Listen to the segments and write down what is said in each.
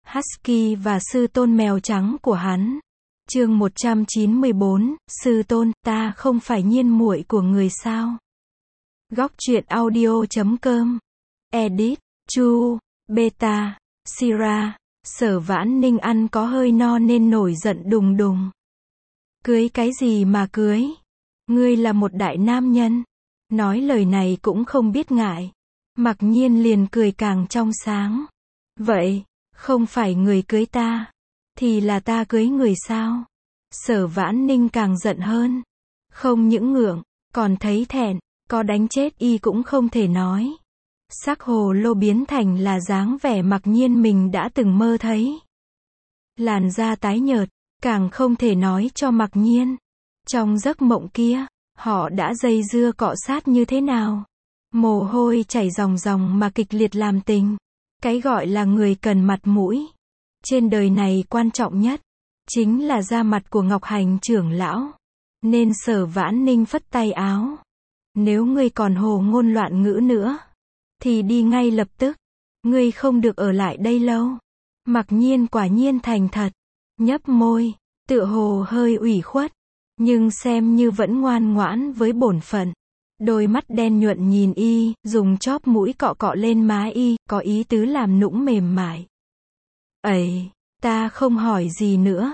Husky và sư tôn mèo trắng của hắn. Chương 194, sư tôn, ta không phải nhiên muội của người sao? Góc truyện audio.com. Edit, Chu, Beta, Sira. Sở Vãn Ninh ăn có hơi no nên nổi giận đùng đùng. Cưới cái gì mà cưới? Ngươi là một đại nam nhân. Nói lời này cũng không biết ngại. Mặc nhiên liền cười càng trong sáng. Vậy, không phải người cưới ta, thì là ta cưới người sao? Sở Vãn Ninh càng giận hơn. Không những ngượng, còn thấy thẹn, có đánh chết y cũng không thể nói. Sắc hồ lô biến thành là dáng vẻ mặc nhiên mình đã từng mơ thấy. Làn da tái nhợt, càng không thể nói cho mặc nhiên. Trong giấc mộng kia, họ đã dây dưa cọ sát như thế nào? Mồ hôi chảy ròng ròng mà kịch liệt làm tình. Cái gọi là người cần mặt mũi. Trên đời này quan trọng nhất, chính là da mặt của Ngọc Hành trưởng lão. Nên Sở Vãn Ninh phất tay áo. Nếu ngươi còn hồ ngôn loạn ngữ nữa, thì đi ngay lập tức. Ngươi không được ở lại đây lâu. Mặc nhiên quả nhiên thành thật. Nhấp môi, tựa hồ hơi ủy khuất. Nhưng xem như vẫn ngoan ngoãn với bổn phận. Đôi mắt đen nhuận nhìn y, dùng chóp mũi cọ cọ lên má y, có ý tứ làm nũng mềm mại. Ấy, ta không hỏi gì nữa.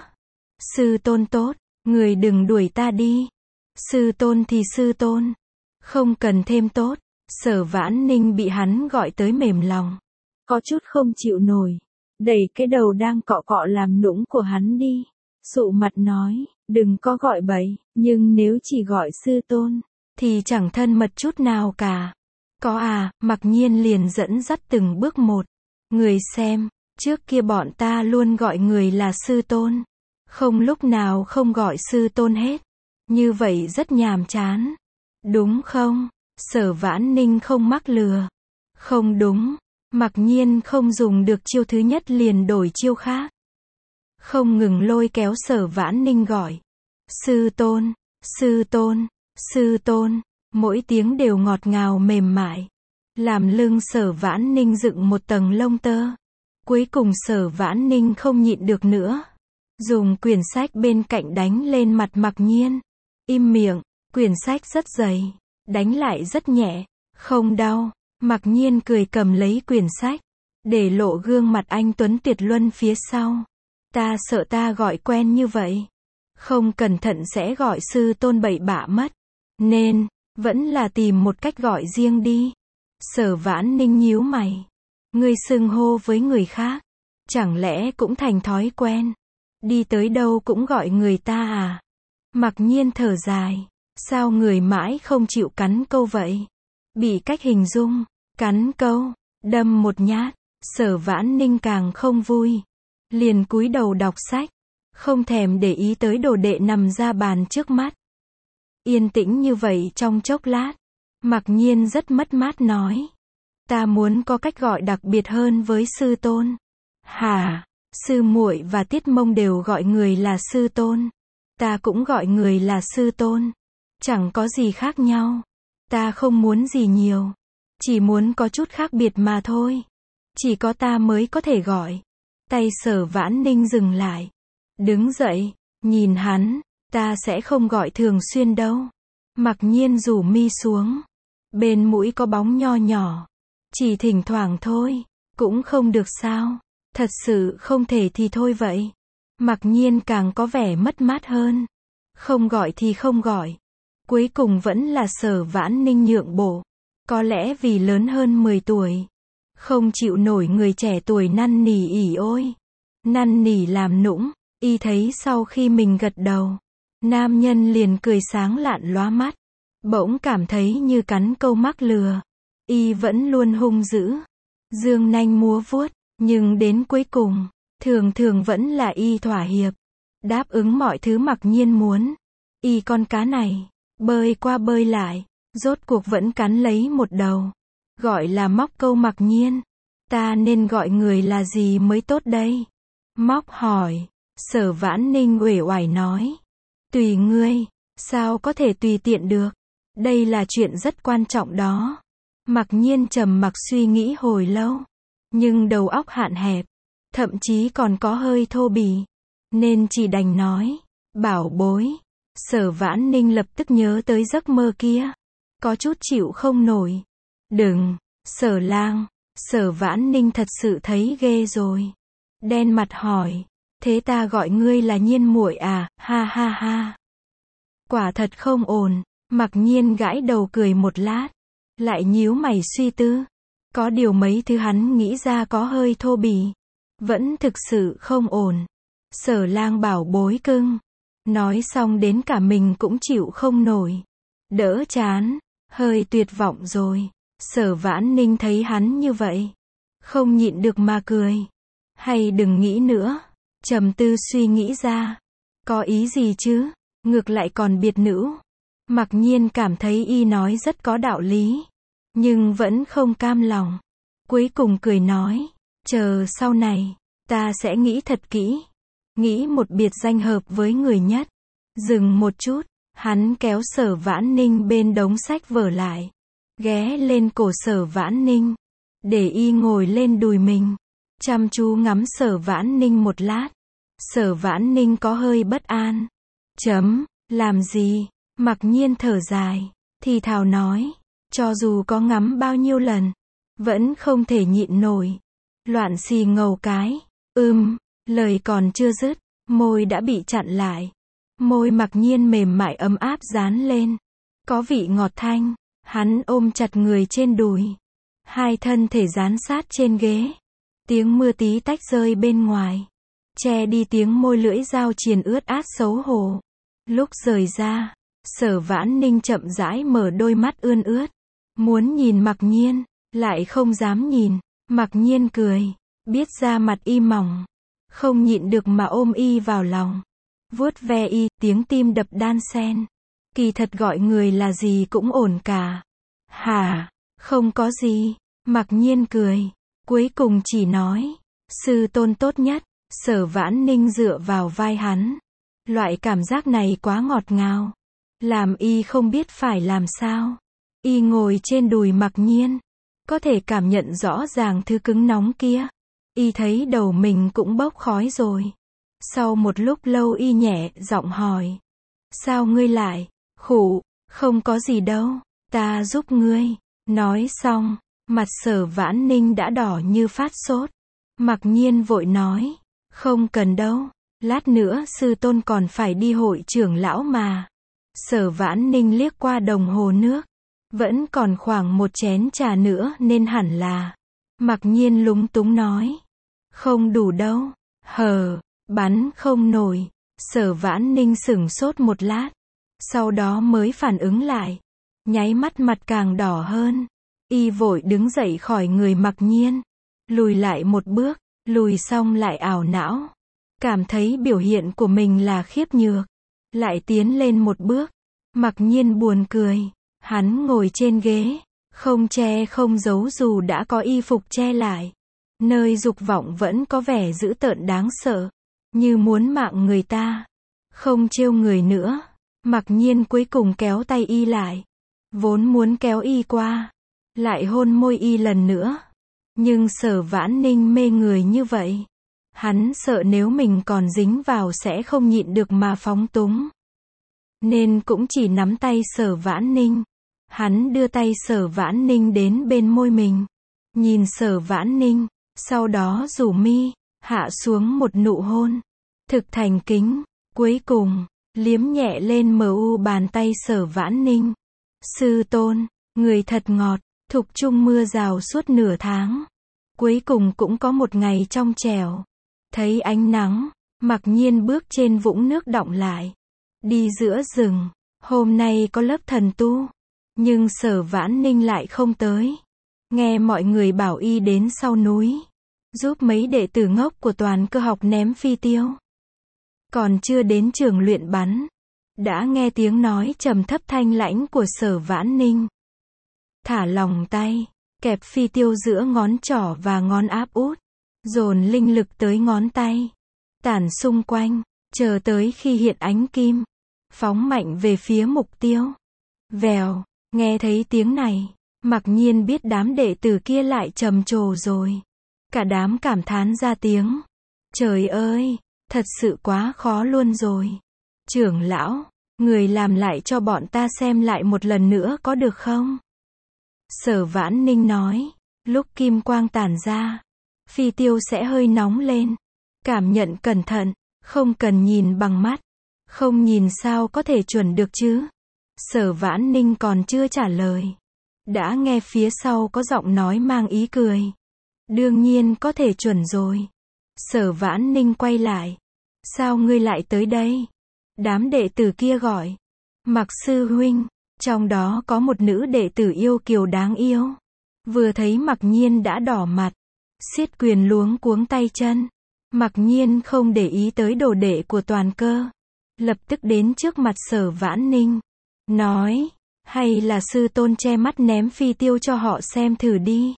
Sư tôn tốt, người đừng đuổi ta đi. Sư tôn thì sư tôn. Không cần thêm tốt. Sở Vãn Ninh bị hắn gọi tới mềm lòng. Có chút không chịu nổi. Đẩy cái đầu đang cọ cọ làm nũng của hắn đi. Sụ mặt nói, đừng có gọi bậy, nhưng nếu chỉ gọi sư tôn, thì chẳng thân mật chút nào cả. Có à, mặc nhiên liền dẫn dắt từng bước một. Người xem, trước kia bọn ta luôn gọi người là sư tôn. Không lúc nào không gọi sư tôn hết. Như vậy rất nhàm chán. Đúng không? Sở Vãn Ninh không mắc lừa. Không đúng. Mặc nhiên không dùng được chiêu thứ nhất liền đổi chiêu khác. Không ngừng lôi kéo Sở Vãn Ninh gọi. Sư tôn, sư tôn, sư tôn. Mỗi tiếng đều ngọt ngào mềm mại. Làm lưng Sở Vãn Ninh dựng một tầng lông tơ. Cuối cùng Sở Vãn Ninh không nhịn được nữa. Dùng quyển sách bên cạnh đánh lên mặt mặc nhiên. Im miệng, quyển sách rất dày. Đánh lại rất nhẹ. Không đau. Mặc nhiên cười cầm lấy quyển sách. Để lộ gương mặt anh tuấn tuyệt luân phía sau. Ta sợ ta gọi quen như vậy. Không cẩn thận sẽ gọi sư tôn bậy bạ mất. Nên, vẫn là tìm một cách gọi riêng đi. Sở Vãn Ninh nhíu mày. Ngươi xưng hô với người khác. Chẳng lẽ cũng thành thói quen. Đi tới đâu cũng gọi người ta à. Mặc nhiên thở dài. Sao người mãi không chịu cắn câu vậy? Bị cách hình dung. Cắn câu. Đâm một nhát. Sở Vãn Ninh càng không vui. Liền cúi đầu đọc sách. Không thèm để ý tới đồ đệ nằm ra bàn trước mắt. Yên tĩnh như vậy trong chốc lát. Mặc nhiên rất mất mát nói. Ta muốn có cách gọi đặc biệt hơn với sư tôn. Hả? Sư muội và Tiết Mông đều gọi người là sư tôn. Ta cũng gọi người là sư tôn. Chẳng có gì khác nhau. Ta không muốn gì nhiều. Chỉ muốn có chút khác biệt mà thôi. Chỉ có ta mới có thể gọi. Tay Sở Vãn Ninh dừng lại. Đứng dậy, nhìn hắn. Ta sẽ không gọi thường xuyên đâu. Mặc nhiên rủ mi xuống. Bên mũi có bóng nho nhỏ. Chỉ thỉnh thoảng thôi. Cũng không được sao. Thật sự không thể thì thôi vậy. Mặc nhiên càng có vẻ mất mát hơn. Không gọi thì không gọi. Cuối cùng vẫn là Sở Vãn Ninh nhượng bộ. Có lẽ vì lớn hơn 10 tuổi. Không chịu nổi người trẻ tuổi năn nỉ ỉ ôi. Năn nỉ làm nũng. Y thấy sau khi mình gật đầu. Nam nhân liền cười sáng lạn lóa mắt. Bỗng cảm thấy như cắn câu mắc lừa. Y vẫn luôn hung dữ. Dương nanh múa vuốt. Nhưng đến cuối cùng, thường thường vẫn là y thỏa hiệp. Đáp ứng mọi thứ mặc nhiên muốn. Y con cá này, bơi qua bơi lại. Rốt cuộc vẫn cắn lấy một đầu. Gọi là móc câu mặc nhiên. Ta nên gọi người là gì mới tốt đây? Móc hỏi. Sở Vãn Ninh uể oải nói. Tùy ngươi. Sao có thể tùy tiện được? Đây là chuyện rất quan trọng đó. Mặc nhiên trầm mặc suy nghĩ hồi lâu. Nhưng đầu óc hạn hẹp. thậm chí còn có hơi thô bỉ, nên chỉ đành nói, bảo bối. Sở Vãn Ninh lập tức nhớ tới giấc mơ kia, có chút chịu không nổi. Đừng, Sở Lang. Sở Vãn Ninh thật sự thấy ghê rồi. Đen mặt hỏi, thế ta gọi ngươi là Nhiên muội à, ha ha ha. Quả thật không ổn. Mặc Nhiên gãi đầu cười một lát, lại nhíu mày suy tư. Có điều mấy thứ hắn nghĩ ra có hơi thô bỉ, vẫn thực sự không ổn. Sở Lang bảo bối cưng. Nói xong đến cả mình cũng chịu không nổi. Đỡ chán, hơi tuyệt vọng rồi. Sở Vãn Ninh thấy hắn như vậy, không nhịn được mà cười. Hay đừng nghĩ nữa. Trầm tư suy nghĩ ra. Có ý gì chứ? Ngược lại còn biệt nữ. Mặc Nhiên cảm thấy y nói rất có đạo lý, nhưng vẫn không cam lòng. Cuối cùng cười nói, chờ sau này, ta sẽ nghĩ thật kỹ. Nghĩ một biệt danh hợp với người nhất. Dừng một chút, hắn kéo Sở Vãn Ninh bên đống sách vở lại, ghé lên cổ Sở Vãn Ninh, để y ngồi lên đùi mình, chăm chú ngắm Sở Vãn Ninh một lát. Sở Vãn Ninh có hơi bất an. Làm gì? Mặc Nhiên thở dài, thì thào nói, cho dù có ngắm bao nhiêu lần, vẫn không thể nhịn nổi. Loạn xì ngầu cái. Lời còn chưa dứt, môi đã bị chặn lại. Môi Mặc Nhiên mềm mại ấm áp dán lên, có vị ngọt thanh. Hắn ôm chặt người trên đùi, hai thân thể dán sát trên ghế. Tiếng mưa tí tách rơi bên ngoài, che đi tiếng môi lưỡi dao triền ướt át xấu hổ. Lúc rời ra, Sở Vãn Ninh chậm rãi mở đôi mắt ươn ướt, muốn nhìn Mặc Nhiên, lại không dám nhìn. Mặc Nhiên cười, biết da mặt y mỏng, không nhịn được mà ôm y vào lòng, vuốt ve y, tiếng tim đập đan xen. Kỳ thật gọi người là gì cũng ổn cả. Hả? Không có gì. Mặc Nhiên cười, cuối cùng chỉ nói, sư tôn tốt nhất. Sở Vãn Ninh dựa vào vai hắn. Loại cảm giác này quá ngọt ngào, làm y không biết phải làm sao. Y ngồi trên đùi Mặc Nhiên, có thể cảm nhận rõ ràng thứ cứng nóng kia. Y thấy đầu mình cũng bốc khói rồi. Sau một lúc lâu y nhẹ giọng hỏi, sao ngươi lại khụ? Không có gì đâu, ta giúp ngươi. Nói xong, mặt Sở Vãn Ninh đã đỏ như phát sốt. Mặc Nhiên vội nói, không cần đâu, lát nữa sư tôn còn phải đi hội trưởng lão mà. Sở Vãn Ninh liếc qua đồng hồ nước, vẫn còn khoảng một chén trà nữa nên hẳn là. Mặc Nhiên lúng túng nói, không đủ đâu. Bắn không nổi. Sở Vãn Ninh sửng sốt một lát, sau đó mới phản ứng lại, nháy mắt mặt càng đỏ hơn. Y vội đứng dậy khỏi người Mặc Nhiên, lùi lại một bước, lùi xong lại ảo não, cảm thấy biểu hiện của mình là khiếp nhược, lại tiến lên một bước. Mặc Nhiên buồn cười, hắn ngồi trên ghế, không che không giấu dù đã có y phục che lại, nơi dục vọng vẫn có vẻ dữ tợn đáng sợ, như muốn mạng người ta. Không trêu người nữa. Mặc Nhiên cuối cùng kéo tay y lại, vốn muốn kéo y qua, lại hôn môi y lần nữa. Nhưng Sở Vãn Ninh mê người như vậy, hắn sợ nếu mình còn dính vào sẽ không nhịn được mà phóng túng, nên cũng chỉ nắm tay Sở Vãn Ninh. Hắn đưa tay Sở Vãn Ninh đến bên môi mình, nhìn Sở Vãn Ninh, sau đó rủ mi, hạ xuống một nụ hôn, thực thành kính. Cuối cùng, liếm nhẹ lên mu bàn tay Sở Vãn Ninh. Sư tôn, người thật ngọt. Thục chung mưa rào suốt nửa tháng, cuối cùng cũng có một ngày trong trẻo. Thấy ánh nắng, Mặc Nhiên bước trên vũng nước đọng lại, đi giữa rừng. Hôm nay có lớp thần tu, nhưng Sở Vãn Ninh lại không tới. Nghe mọi người bảo y đến sau núi, giúp mấy đệ tử ngốc của Toàn Cơ học ném phi tiêu. Còn chưa đến trường luyện bắn, đã nghe tiếng nói trầm thấp thanh lãnh của Sở Vãn Ninh. Thả lỏng tay, kẹp phi tiêu giữa ngón trỏ và ngón áp út, dồn linh lực tới ngón tay, tản xung quanh, chờ tới khi hiện ánh kim, phóng mạnh về phía mục tiêu. Vèo, nghe thấy tiếng này, Mặc Nhiên biết đám đệ tử kia lại trầm trồ rồi. Cả đám cảm thán ra tiếng. Trời ơi, thật sự quá khó luôn rồi. Trưởng lão, người làm lại cho bọn ta xem lại một lần nữa có được không? Sở Vãn Ninh nói. Lúc kim quang tản ra, phi tiêu sẽ hơi nóng lên. Cảm nhận cẩn thận, không cần nhìn bằng mắt. Không nhìn sao có thể chuẩn được chứ? Sở Vãn Ninh còn chưa trả lời. Đã nghe phía sau có giọng nói mang ý cười. Đương nhiên có thể chuẩn rồi. Sở Vãn Ninh quay lại. Sao ngươi lại tới đây? Đám đệ tử kia gọi. Mặc sư huynh. Trong đó có một nữ đệ tử yêu kiều đáng yêu. Vừa thấy Mặc Nhiên đã đỏ mặt. Xiết quyền luống cuống tay chân. Mặc Nhiên không để ý tới đồ đệ của Toàn Cơ. Lập tức đến trước mặt Sở Vãn Ninh. Nói. Hay là sư tôn che mắt ném phi tiêu cho họ xem thử đi.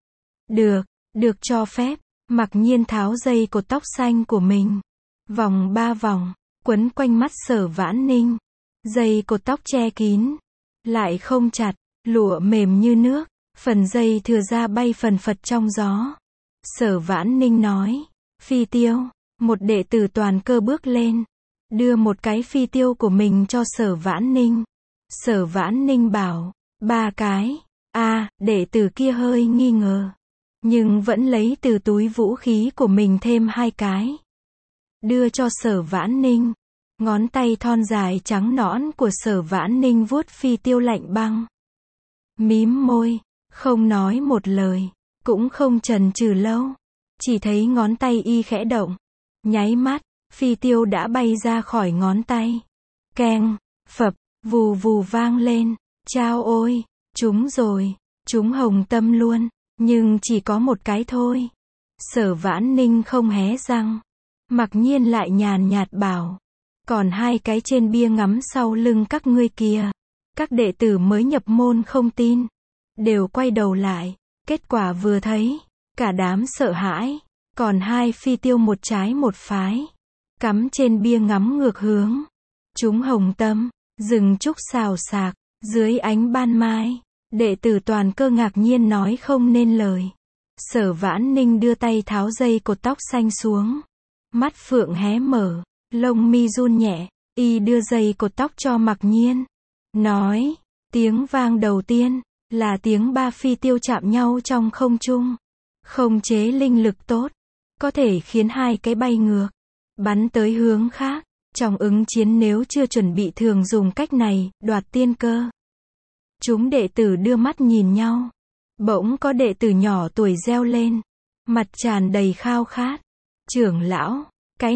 Được cho phép. Mặc Nhiên tháo dây cột tóc xanh của mình. Vòng 3 vòng. Quấn quanh mắt Sở Vãn Ninh. Dây cột tóc che kín. Lại không chặt. Lụa mềm như nước. Phần dây thừa ra bay phần phật trong gió. Sở Vãn Ninh nói. Phi tiêu. Một đệ tử Toàn Cơ bước lên. Đưa một cái phi tiêu của mình cho Sở Vãn Ninh. Sở Vãn Ninh bảo. 3 cái. Đệ tử kia hơi nghi ngờ. Nhưng vẫn lấy từ túi vũ khí của mình thêm 2 cái. Đưa cho Sở Vãn Ninh. Ngón tay thon dài trắng nõn của Sở Vãn Ninh vuốt phi tiêu lạnh băng. Mím môi. Không nói một lời. Cũng không chần chừ lâu. Chỉ thấy ngón tay y khẽ động. Nháy mắt, phi tiêu đã bay ra khỏi ngón tay. Keng, phập, vù vù vang lên. Chao ôi, trúng rồi. Trúng hồng tâm luôn. Nhưng chỉ có một cái thôi. Sở Vãn Ninh không hé răng. Mặc Nhiên lại nhàn nhạt bảo. Còn 2 cái trên bia ngắm sau lưng các ngươi kìa. Các đệ tử mới nhập môn không tin. Đều quay đầu lại. Kết quả vừa thấy. Cả đám sợ hãi. Còn 2 phi tiêu một trái một phái. Cắm trên bia ngắm ngược hướng. Chúng hồng tâm. Rừng trúc xào xạc. Dưới ánh ban mai. Đệ tử Toàn Cơ ngạc nhiên nói không nên lời. Sở Vãn Ninh đưa tay tháo dây cột tóc xanh xuống. Mắt phượng hé mở. Lông mi run nhẹ. Y đưa dây cột tóc cho Mặc Nhiên. Nói. Tiếng vang đầu tiên. Là tiếng 3 phi tiêu chạm nhau trong không trung. Không chế linh lực tốt. Có thể khiến 2 cái bay ngược. Bắn tới hướng khác. Trong ứng chiến nếu chưa chuẩn bị thường dùng cách này, đoạt tiên cơ. Chúng đệ tử đưa mắt nhìn nhau. Bỗng có đệ tử nhỏ tuổi reo lên. Mặt tràn đầy khao khát. Trưởng lão, cái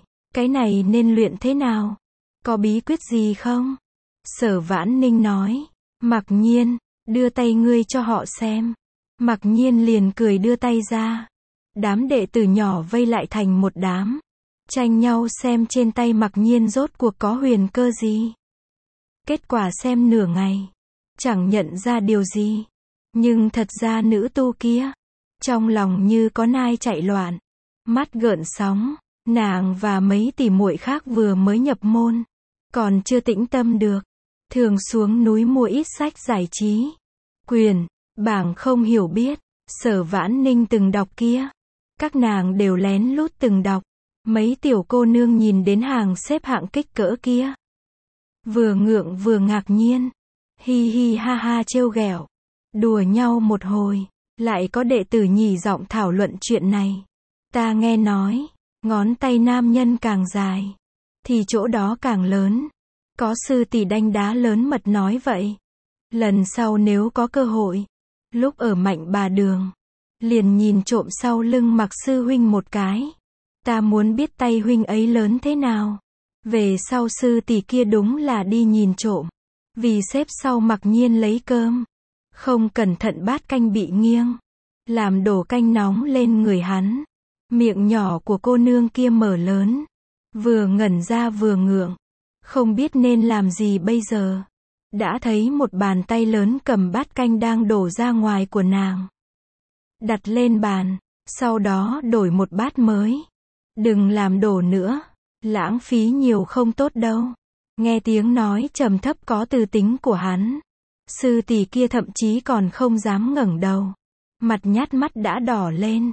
này nên luyện thế nào? Có bí quyết gì không? Sở Vãn Ninh nói. Mặc Nhiên, đưa tay ngươi cho họ xem. Mặc Nhiên liền cười đưa tay ra. Đám đệ tử nhỏ vây lại thành một đám. Tranh nhau xem trên tay Mặc Nhiên rốt cuộc có huyền cơ gì. Kết quả xem nửa ngày. Chẳng nhận ra điều gì. Nhưng thật ra nữ tu kia. Trong lòng như có nai chạy loạn. Mắt gợn sóng. Nàng và mấy tỷ muội khác vừa mới nhập môn. Còn chưa tĩnh tâm được. Thường xuống núi mua ít sách giải trí. Quyền, bảng không hiểu biết. Sở Vãn Ninh từng đọc kia. Các nàng đều lén lút từng đọc. Mấy tiểu cô nương nhìn đến hàng xếp hạng kích cỡ kia. Vừa ngượng vừa ngạc nhiên. Hi hi ha ha trêu ghẹo. Đùa nhau một hồi. Lại có đệ tử nhì giọng thảo luận chuyện này. Ta nghe nói. Ngón tay nam nhân càng dài. Thì chỗ đó càng lớn. Có sư tỷ đanh đá lớn mật nói vậy. Lần sau nếu có cơ hội. Lúc ở Mạnh Bà Đường. Liền nhìn trộm sau lưng Mặc sư huynh một cái. Ta muốn biết tay huynh ấy lớn thế nào. Về sau sư tỷ kia đúng là đi nhìn trộm. Vì xếp sau Mặc Nhiên lấy cơm. Không cẩn thận bát canh bị nghiêng. Làm đổ canh nóng lên người hắn. Miệng nhỏ của cô nương kia mở lớn. Vừa ngẩn ra vừa ngượng. Không biết nên làm gì bây giờ. Đã thấy một bàn tay lớn cầm bát canh đang đổ ra ngoài của nàng. Đặt lên bàn. Sau đó đổi một bát mới. Đừng làm đổ nữa. Lãng phí nhiều không tốt đâu. Nghe tiếng nói trầm thấp có tư tính của hắn. Sư tỷ kia thậm chí còn không dám ngẩng đầu. Mặt nhát mắt đã đỏ lên.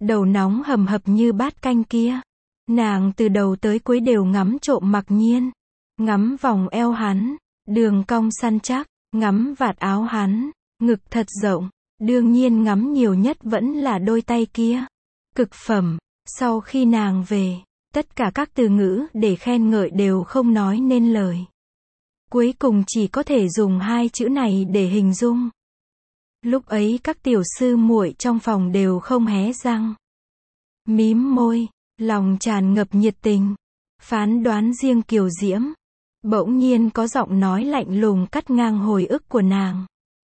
đầu nóng hầm hập như bát canh kia. Nàng từ đầu tới cuối đều ngắm trộm Mặc Nhiên, ngắm vòng eo hắn, đường cong săn chắc, ngắm vạt áo hắn, ngực thật rộng, đương nhiên ngắm nhiều nhất vẫn là đôi tay kia. Cực phẩm. Sau khi nàng về, tất cả các từ ngữ để khen ngợi đều không nói nên lời. Cuối cùng chỉ có thể dùng hai chữ này để hình dung. Lúc ấy các tiểu sư muội trong phòng đều không hé răng. Mím môi, lòng tràn ngập nhiệt tình. Phán đoán riêng kiều diễm. Bỗng nhiên có giọng nói lạnh lùng cắt ngang hồi ức của nàng.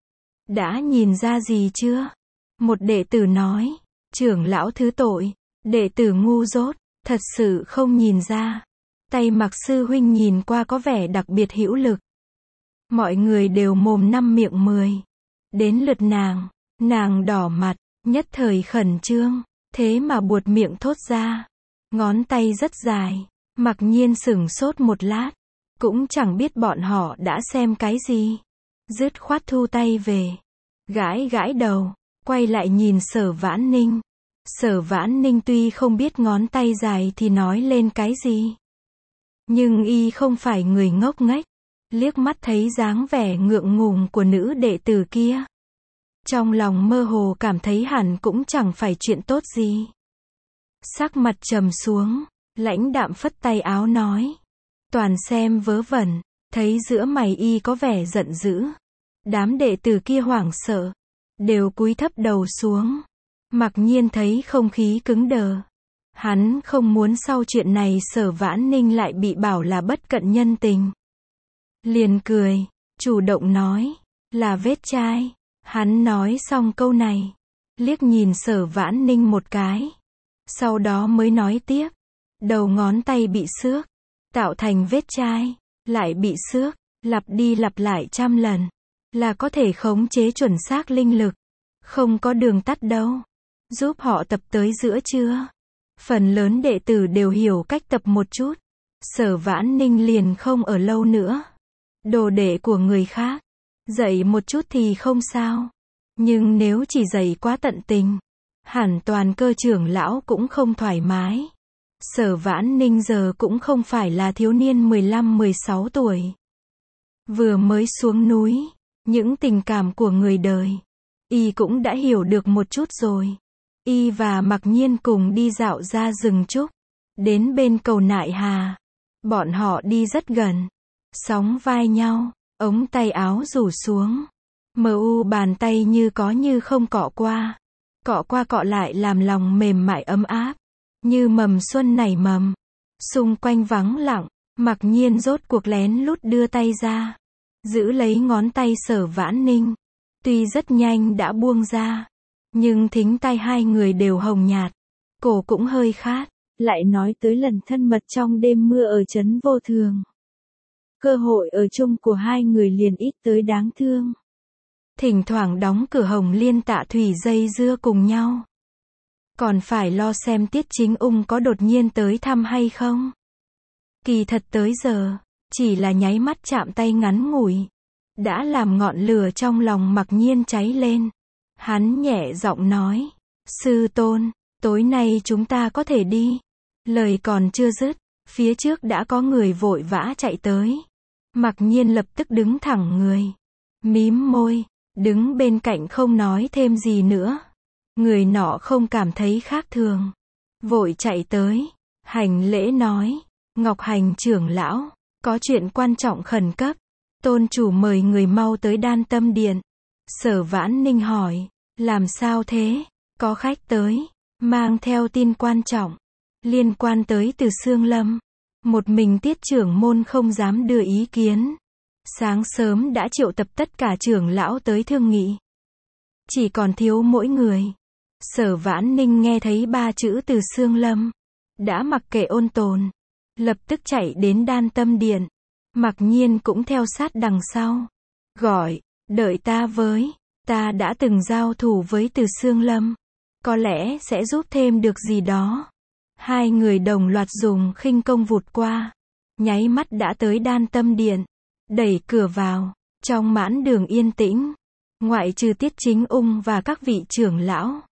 Đã nhìn ra gì chưa? Một đệ tử nói. Trưởng lão thứ tội. Đệ tử ngu dốt. Thật sự không nhìn ra. Tay Mặc sư huynh nhìn qua có vẻ đặc biệt hữu lực. Mọi người đều mồm năm miệng 10. Đến lượt nàng đỏ mặt, nhất thời khẩn trương, thế mà buột miệng thốt ra. Ngón tay rất dài. Mặc Nhiên sửng sốt một lát, cũng chẳng biết bọn họ đã xem cái gì. Dứt khoát thu tay về, gãi gãi đầu, quay lại nhìn Sở Vãn Ninh. Sở Vãn Ninh tuy không biết ngón tay dài thì nói lên cái gì, nhưng y không phải người ngốc nghếch, liếc mắt thấy dáng vẻ ngượng ngùng của nữ đệ tử kia. Trong lòng mơ hồ cảm thấy hẳn cũng chẳng phải chuyện tốt gì. Sắc mặt trầm xuống, lãnh đạm phất tay áo nói. Toàn xem vớ vẩn, thấy giữa mày y có vẻ giận dữ. Đám đệ tử kia hoảng sợ, đều cúi thấp đầu xuống. Mặc Nhiên thấy không khí cứng đờ. Hắn không muốn sau chuyện này Sở Vãn Ninh lại bị bảo là bất cận nhân tình. Liền cười, chủ động nói, là vết chai. Hắn nói xong câu này, liếc nhìn Sở Vãn Ninh một cái. Sau đó mới nói tiếp, đầu ngón tay bị xước, tạo thành vết chai, lại bị xước, lặp đi lặp lại trăm lần, là có thể khống chế chuẩn xác linh lực. Không có đường tắt đâu. Giúp họ tập tới giữa chưa? Phần lớn đệ tử đều hiểu cách tập một chút. Sở Vãn Ninh liền không ở lâu nữa. Đồ đệ của người khác, dạy một chút thì không sao. Nhưng nếu chỉ dạy quá tận tình, hẳn toàn cơ trưởng lão cũng không thoải mái. Sở Vãn Ninh giờ cũng không phải là thiếu niên 15-16 tuổi. Vừa mới xuống núi, những tình cảm của người đời, y cũng đã hiểu được một chút rồi. Y và Mặc Nhiên cùng đi dạo ra rừng trúc, đến bên cầu Nại Hà. Bọn họ đi rất gần, sóng vai nhau, ống tay áo rủ xuống. Bàn tay như có như không cọ qua cọ lại làm lòng mềm mại ấm áp, như mầm xuân nảy mầm. Xung quanh vắng lặng, Mặc Nhiên rốt cuộc lén lút đưa tay ra, giữ lấy ngón tay Sở Vãn Ninh. Tuy rất nhanh đã buông ra, nhưng thính tai hai người đều hồng nhạt, cổ cũng hơi khát. Lại nói tới lần thân mật trong đêm mưa ở trấn Vô Thường. Cơ hội ở chung của hai người liền ít tới đáng thương. Thỉnh thoảng đóng cửa Hồng Liên Tạ Thủy dây dưa cùng nhau. Còn phải lo xem Tiết Chính Ung có đột nhiên tới thăm hay không. Kỳ thật tới giờ, chỉ là nháy mắt chạm tay ngắn ngủi, đã làm ngọn lửa trong lòng Mặc Nhiên cháy lên. Hắn nhẹ giọng nói, sư tôn, tối nay chúng ta có thể đi. Lời còn chưa dứt, phía trước đã có người vội vã chạy tới. Mặc Nhiên lập tức đứng thẳng người, mím môi, đứng bên cạnh không nói thêm gì nữa. Người nọ không cảm thấy khác thường, vội chạy tới, hành lễ nói, Ngọc Hành trưởng lão, có chuyện quan trọng khẩn cấp, tôn chủ mời người mau tới Đan Tâm Điện. Sở Vãn Ninh hỏi, làm sao thế? Có khách tới, mang theo tin quan trọng, liên quan tới Từ Xương Lâm. Một mình Tiết trưởng môn không dám đưa ý kiến. Sáng sớm đã triệu tập tất cả trưởng lão tới thương nghị. Chỉ còn thiếu mỗi người. Sở Vãn Ninh nghe thấy ba chữ Từ Xương Lâm, đã mặc kệ ôn tồn, lập tức chạy đến Đan Tâm Điện. Mặc Nhiên cũng theo sát đằng sau, gọi, đợi ta với, ta đã từng giao thủ với Từ Xương Lâm, có lẽ sẽ giúp thêm được gì đó. Hai người đồng loạt dùng khinh công vụt qua, nháy mắt đã tới Đan Tâm Điện, đẩy cửa vào, trong mãn đường yên tĩnh, ngoại trừ Tiết Chính Ung và các vị trưởng lão,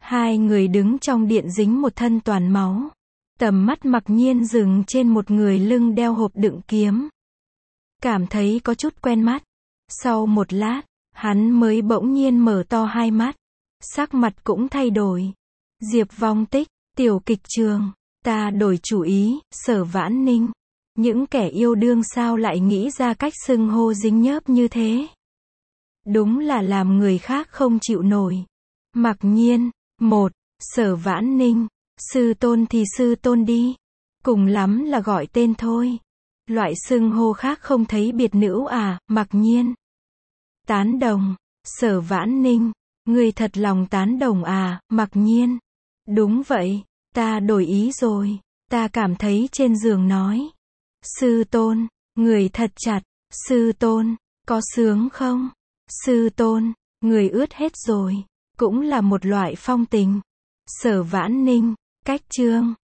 Hai người đứng trong điện dính một thân toàn máu. Tầm mắt mặc nhiên dừng trên một người lưng đeo hộp đựng kiếm. Cảm thấy có chút quen mắt. Sau một lát, hắn mới bỗng nhiên mở to hai mắt. Sắc mặt cũng thay đổi. Diệp Vong Tích, tiểu kịch trường. Ta đổi chủ ý, Sở Vãn Ninh. Những kẻ yêu đương sao lại nghĩ ra cách xưng hô dính nhớp như thế? Đúng là làm người khác không chịu nổi. Mặc nhiên, một, Sở Vãn Ninh. Sư tôn thì sư tôn đi. Cùng lắm là gọi tên thôi. Loại xưng hô khác không thấy biệt nữ à, Mặc nhiên. Tán đồng. Sở Vãn Ninh. Người thật lòng tán đồng à, Mặc nhiên. Đúng vậy, ta đổi ý rồi. Ta cảm thấy trên giường nói. Sư tôn, người thật chặt. Sư tôn, có sướng không? Sư tôn, người ướt hết rồi. Cũng là một loại phong tình. Sở Vãn Ninh. Cách chương